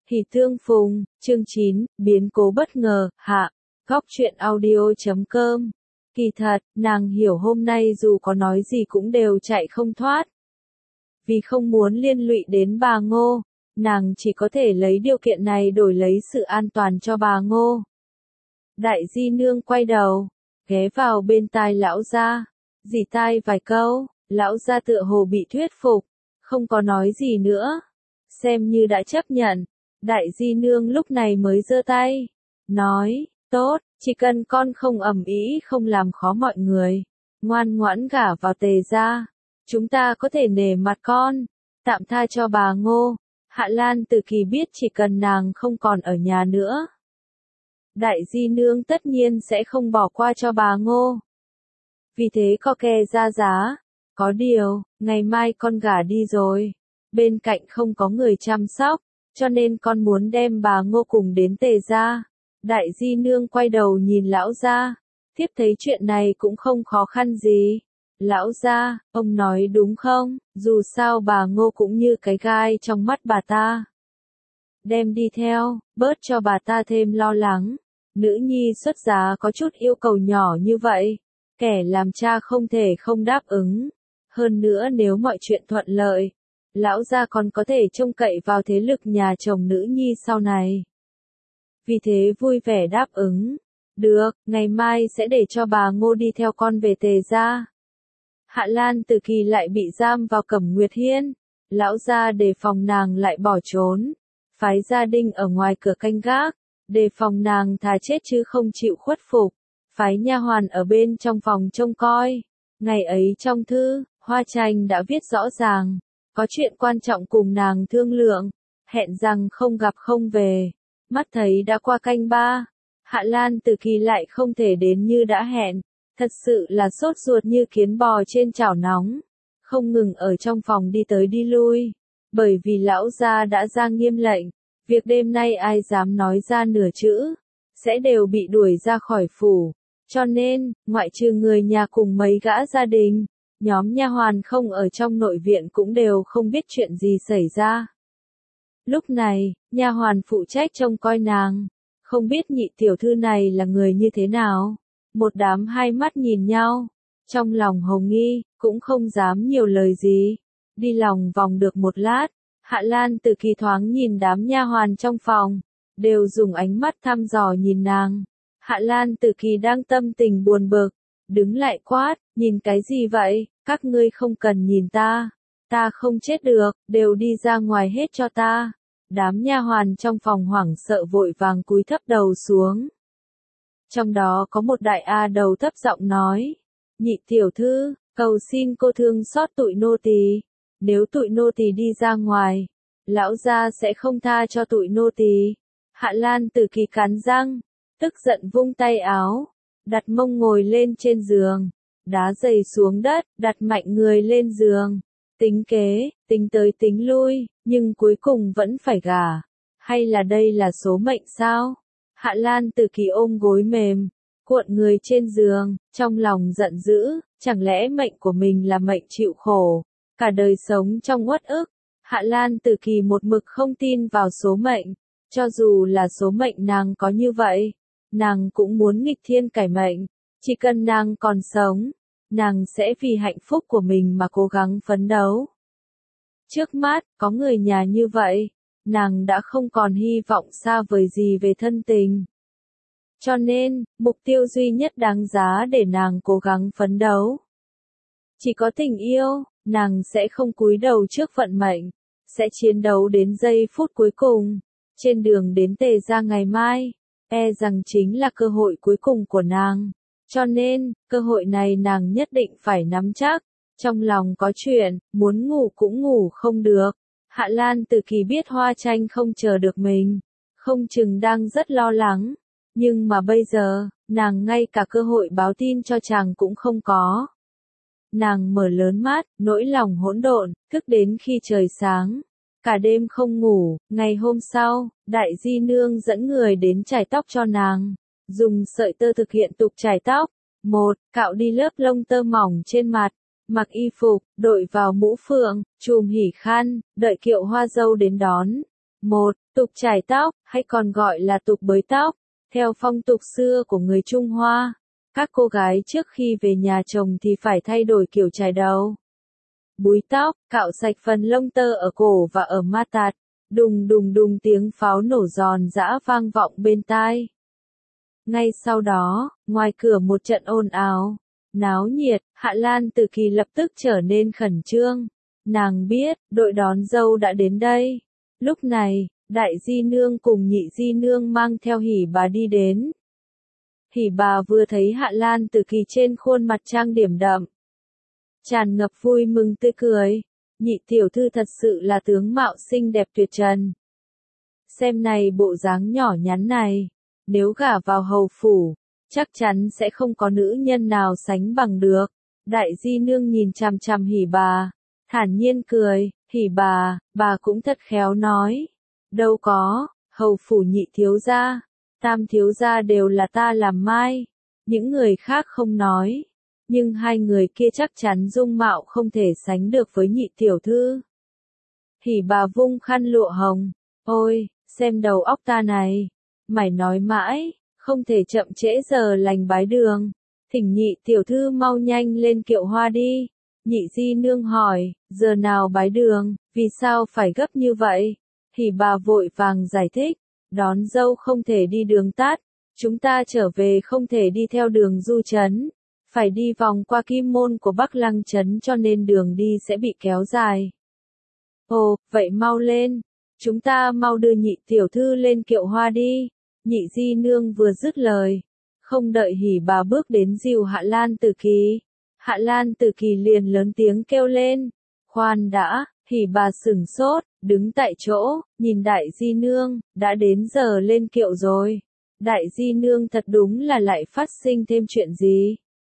Hỉ tương phùng, chương 9, biến cố bất ngờ, hạ, góc truyện audio.com. Kỳ thật, nàng hiểu hôm nay dù có nói gì cũng đều chạy không thoát. Vì không muốn liên lụy đến bà Ngô, nàng chỉ có thể lấy điều kiện này đổi lấy sự an toàn cho bà Ngô. Đại di nương quay đầu, ghé vào bên tai lão gia, rỉ tai vài câu, lão gia tựa hồ bị thuyết phục, không có nói gì nữa, xem như đã chấp nhận. Đại di nương lúc này mới giơ tay, nói, tốt, chỉ cần con không ầm ĩ không làm khó mọi người, ngoan ngoãn gả vào Tề gia, chúng ta có thể nể mặt con, tạm tha cho bà Ngô. Hạ Lan Tử Kỳ biết chỉ cần nàng không còn ở nhà nữa, đại di nương tất nhiên sẽ không bỏ qua cho bà Ngô. Vì thế co kè ra giá, có điều, ngày mai con gả đi rồi, bên cạnh không có người chăm sóc, cho nên con muốn đem bà Ngô cùng đến Tề gia. Đại di nương quay đầu nhìn lão gia, thiếp thấy chuyện này cũng không khó khăn gì. Lão gia, ông nói đúng không, dù sao bà Ngô cũng như cái gai trong mắt bà ta. Đem đi theo, bớt cho bà ta thêm lo lắng. Nữ nhi xuất giá có chút yêu cầu nhỏ như vậy, kẻ làm cha không thể không đáp ứng. Hơn nữa nếu mọi chuyện thuận lợi, lão gia còn có thể trông cậy vào thế lực nhà chồng nữ nhi sau này. Vì thế vui vẻ đáp ứng. Được, ngày mai sẽ để cho bà Ngô đi theo con về Tề gia. Hạ Lan Tử Kỳ lại bị giam vào Cẩm Nguyệt Hiên. Lão gia đề phòng nàng lại bỏ trốn, phái gia đình ở ngoài cửa canh gác, đề phòng nàng thà chết chứ không chịu khuất phục, phái nha hoàn ở bên trong phòng trông coi. Ngày ấy trong thư, Hoa Tranh đã viết rõ ràng, có chuyện quan trọng cùng nàng thương lượng, hẹn rằng không gặp không về. Mắt thấy đã qua canh ba, Hạ Lan Tử Kỳ lại không thể đến như đã hẹn, thật sự là sốt ruột như kiến bò trên chảo nóng, không ngừng ở trong phòng đi tới đi lui, bởi vì lão gia đã ra nghiêm lệnh, việc đêm nay ai dám nói ra nửa chữ, sẽ đều bị đuổi ra khỏi phủ, cho nên, ngoại trừ người nhà cùng mấy gã gia đình, nhóm nha hoàn không ở trong nội viện cũng đều không biết chuyện gì xảy ra. Lúc này, nha hoàn phụ trách trông coi nàng, không biết nhị tiểu thư này là người như thế nào. Một đám hai mắt nhìn nhau, trong lòng hồng nghi, cũng không dám nhiều lời gì. Đi lòng vòng được một lát, Hạ Lan Tử Kỳ thoáng nhìn đám nha hoàn trong phòng, đều dùng ánh mắt thăm dò nhìn nàng. Hạ Lan Tử Kỳ đang tâm tình buồn bực, đứng lại quát, nhìn cái gì vậy, các ngươi không cần nhìn ta không chết được, đều đi ra ngoài hết cho ta. Đám nha hoàn trong phòng hoảng sợ vội vàng cúi thấp đầu xuống. Trong đó có một đại A đầu thấp giọng nói, nhị tiểu thư, cầu xin cô thương xót tụi nô tỳ, nếu tụi nô tỳ đi ra ngoài, lão gia sẽ không tha cho tụi nô tỳ. Hạ Lan Tử Kỳ cắn răng, tức giận vung tay áo, đặt mông ngồi lên trên giường, đá giày xuống đất, đặt mạnh người lên giường, tính kế, tính tới tính lui, nhưng cuối cùng vẫn phải gả. Hay là đây là số mệnh sao? Hạ Lan Tử Kỳ ôm gối mềm, cuộn người trên giường, trong lòng giận dữ, chẳng lẽ mệnh của mình là mệnh chịu khổ, cả đời sống trong uất ức. Hạ Lan Tử Kỳ một mực không tin vào số mệnh, cho dù là số mệnh nàng có như vậy, nàng cũng muốn nghịch thiên cải mệnh, chỉ cần nàng còn sống, nàng sẽ vì hạnh phúc của mình mà cố gắng phấn đấu. Trước mắt, có người nhà như vậy, nàng đã không còn hy vọng xa vời gì về thân tình. Cho nên, mục tiêu duy nhất đáng giá để nàng cố gắng phấn đấu. Chỉ có tình yêu, nàng sẽ không cúi đầu trước vận mệnh, sẽ chiến đấu đến giây phút cuối cùng. Trên đường đến Tề gia ngày mai, rằng chính là cơ hội cuối cùng của nàng. Cho nên, cơ hội này nàng nhất định phải nắm chắc. Trong lòng có chuyện, muốn ngủ cũng ngủ không được. Hạ Lan Tử Kỳ biết Hoa Tranh không chờ được mình, không chừng đang rất lo lắng. Nhưng mà bây giờ, nàng ngay cả cơ hội báo tin cho chàng cũng không có. Nàng mở lớn mắt, nỗi lòng hỗn độn, thức đến khi trời sáng. Cả đêm không ngủ, ngày hôm sau, đại di nương dẫn người đến chải tóc cho nàng. Dùng sợi tơ thực hiện tục chải tóc. 1. Cạo đi lớp lông tơ mỏng trên mặt. Mặc y phục, đội vào mũ phượng, chùm hỉ khăn, đợi kiệu hoa dâu đến đón. 1. Tục chải tóc, hay còn gọi là tục bới tóc, theo phong tục xưa của người Trung Hoa, các cô gái trước khi về nhà chồng thì phải thay đổi kiểu chải đầu. Búi tóc, cạo sạch phần lông tơ ở cổ và ở ma tạt. Đùng đùng đùng tiếng pháo nổ giòn giã vang vọng bên tai. Ngay sau đó, ngoài cửa một trận ồn ào, náo nhiệt, Hạ Lan Tử Kỳ lập tức trở nên khẩn trương. Nàng biết, đội đón dâu đã đến đây. Lúc này, Đại Di Nương cùng Nhị Di Nương mang theo Hỉ Bà đi đến. Hỉ Bà vừa thấy Hạ Lan Tử Kỳ trên khuôn mặt trang điểm đậm, tràn ngập vui mừng tươi cười. Nhị tiểu thư thật sự là tướng mạo xinh đẹp tuyệt trần. Xem này bộ dáng nhỏ nhắn này, nếu gả vào hầu phủ, chắc chắn sẽ không có nữ nhân nào sánh bằng được. Đại Di Nương nhìn chằm chằm Hỉ Bà, thản nhiên cười, Hỉ bà cũng thật khéo nói. Đâu có, hầu phủ nhị thiếu gia, tam thiếu gia đều là ta làm mai. Những người khác không nói, nhưng hai người kia chắc chắn dung mạo không thể sánh được với nhị tiểu thư. Hỉ Bà vung khăn lụa hồng, ôi, xem đầu óc ta này, mày nói mãi, không thể chậm trễ giờ lành bái đường. Thỉnh nhị tiểu thư mau nhanh lên kiệu hoa đi. Nhị Di Nương hỏi, giờ nào bái đường, vì sao phải gấp như vậy? Hỉ Bà vội vàng giải thích, đón dâu không thể đi đường tắt, chúng ta trở về không thể đi theo đường du trấn, phải đi vòng qua kim môn của Bắc Lăng trấn cho nên đường đi sẽ bị kéo dài. Ồ, vậy mau lên, chúng ta mau đưa nhị tiểu thư lên kiệu hoa đi. Nhị Di Nương vừa dứt lời, không đợi Hỉ Bà bước đến dìu Hạ Lan Tử Kỳ, Hạ Lan Tử Kỳ liền lớn tiếng kêu lên, khoan đã. Hỉ Bà sửng sốt, đứng tại chỗ, nhìn Đại Di Nương, đã đến giờ lên kiệu rồi. Đại Di Nương thật đúng là lại phát sinh thêm chuyện gì?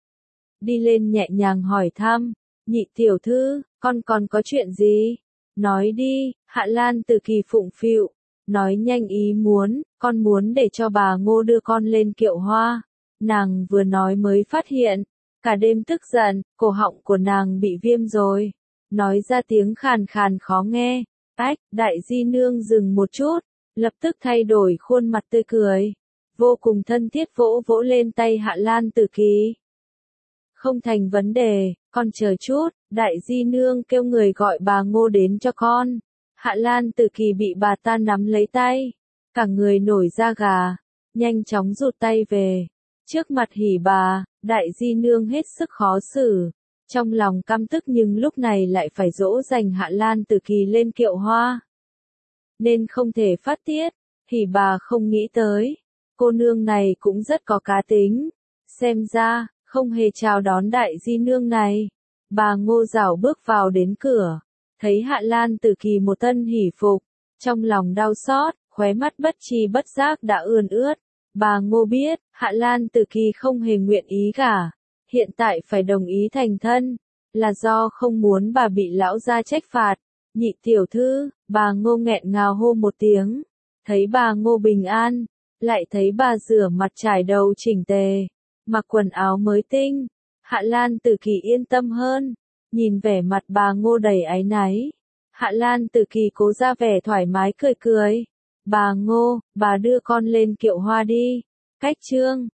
Đi lên nhẹ nhàng hỏi thăm, nhị tiểu thư, con còn có chuyện gì? Nói đi, Hạ Lan Tử Kỳ phụng phịu, nói nhanh ý muốn, con muốn để cho bà Ngô đưa con lên kiệu hoa. Nàng vừa nói mới phát hiện, cả đêm tức giận, cổ họng của nàng bị viêm rồi. Nói ra tiếng khàn khàn khó nghe. Ách, Đại Di Nương dừng một chút, lập tức thay đổi khuôn mặt tươi cười, vô cùng thân thiết vỗ vỗ lên tay Hạ Lan Tử Kỳ. Không thành vấn đề, con chờ chút. Đại Di Nương kêu người gọi bà Ngô đến cho con. Hạ Lan Tử Kỳ bị bà ta nắm lấy tay, cả người nổi da gà, nhanh chóng rụt tay về. Trước mặt Hỉ Bà, Đại Di Nương hết sức khó xử. Trong lòng căm tức nhưng lúc này lại phải dỗ dành Hạ Lan Tử Kỳ lên kiệu hoa, nên không thể phát tiết. Hỉ Bà không nghĩ tới, cô nương này cũng rất có cá tính. Xem ra, không hề chào đón Đại Di Nương này. Bà Ngô rảo bước vào đến cửa, thấy Hạ Lan Tử Kỳ một thân hỉ phục, trong lòng đau xót, khóe mắt bất tri bất giác đã ươn ướt. Bà Ngô biết, Hạ Lan Tử Kỳ không hề nguyện ý gả. Hiện tại phải đồng ý thành thân, là do không muốn bà bị lão gia trách phạt. Nhị tiểu thư, bà Ngô nghẹn ngào hô một tiếng. Thấy bà Ngô bình an, lại thấy bà rửa mặt trải đầu chỉnh tề, mặc quần áo mới tinh. Hạ Lan Tử Kỳ yên tâm hơn, nhìn vẻ mặt bà Ngô đầy áy náy. Hạ Lan Tử Kỳ cố ra vẻ thoải mái cười cười. Bà Ngô, bà đưa con lên kiệu hoa đi. Cách chương